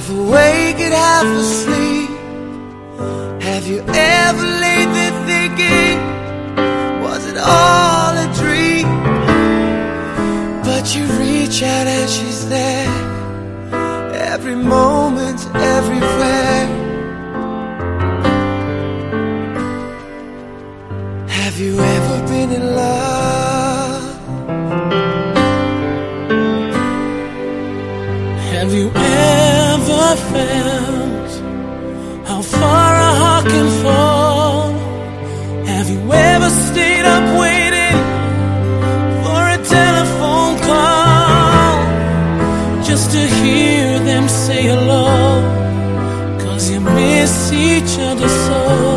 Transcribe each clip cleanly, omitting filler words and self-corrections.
half awake and half asleep. Have you ever laid there thinking, was it all a dream? But you reach out and she's there, every moment, everywhere. Have you ever been in love? Have you ever felt how far a heart can fall? Have you ever stayed up waiting for a telephone call, just to hear them say hello, 'cause you miss each other so?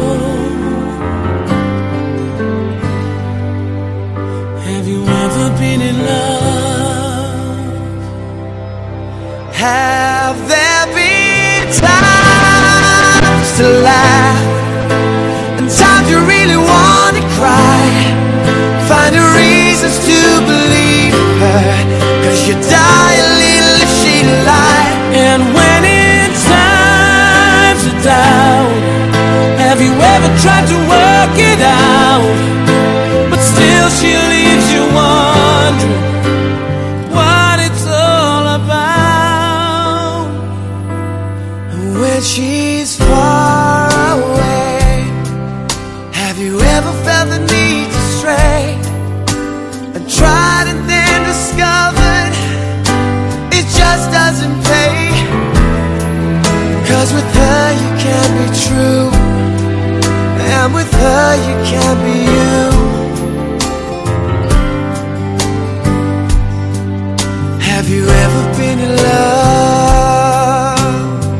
Have you ever been in love? Have there been times to laugh and times you really want to cry? Finding reasons to believe her, 'cause you die a little if she lied. And when in times of doubt, have you ever tried to work it out, but still she leaves you wondering what it's all about? And when she's far away, have you ever felt the need to stray, and tried and then discovered it just doesn't pay? 'Cause with her you can't be true, and with her you can't be you. Have you ever been in love?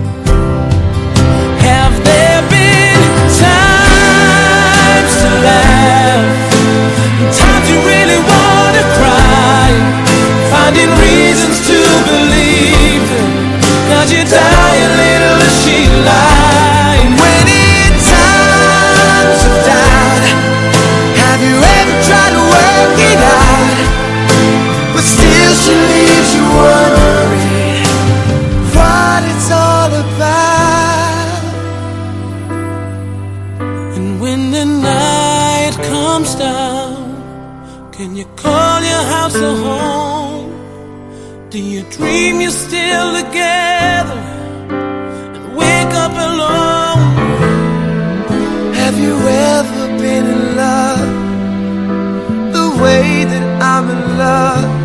Have there been times to laugh, times you really want to cry, finding reasons to believe them, 'cause you die a little as she lied? When in times of doubt, have you ever tried to work it out, but still she leaves you wondering what it's all about? And when the night comes down, can you call your house a home? Do you dream you're still together and wake up alone? Have you ever been in love the way that I'm in love?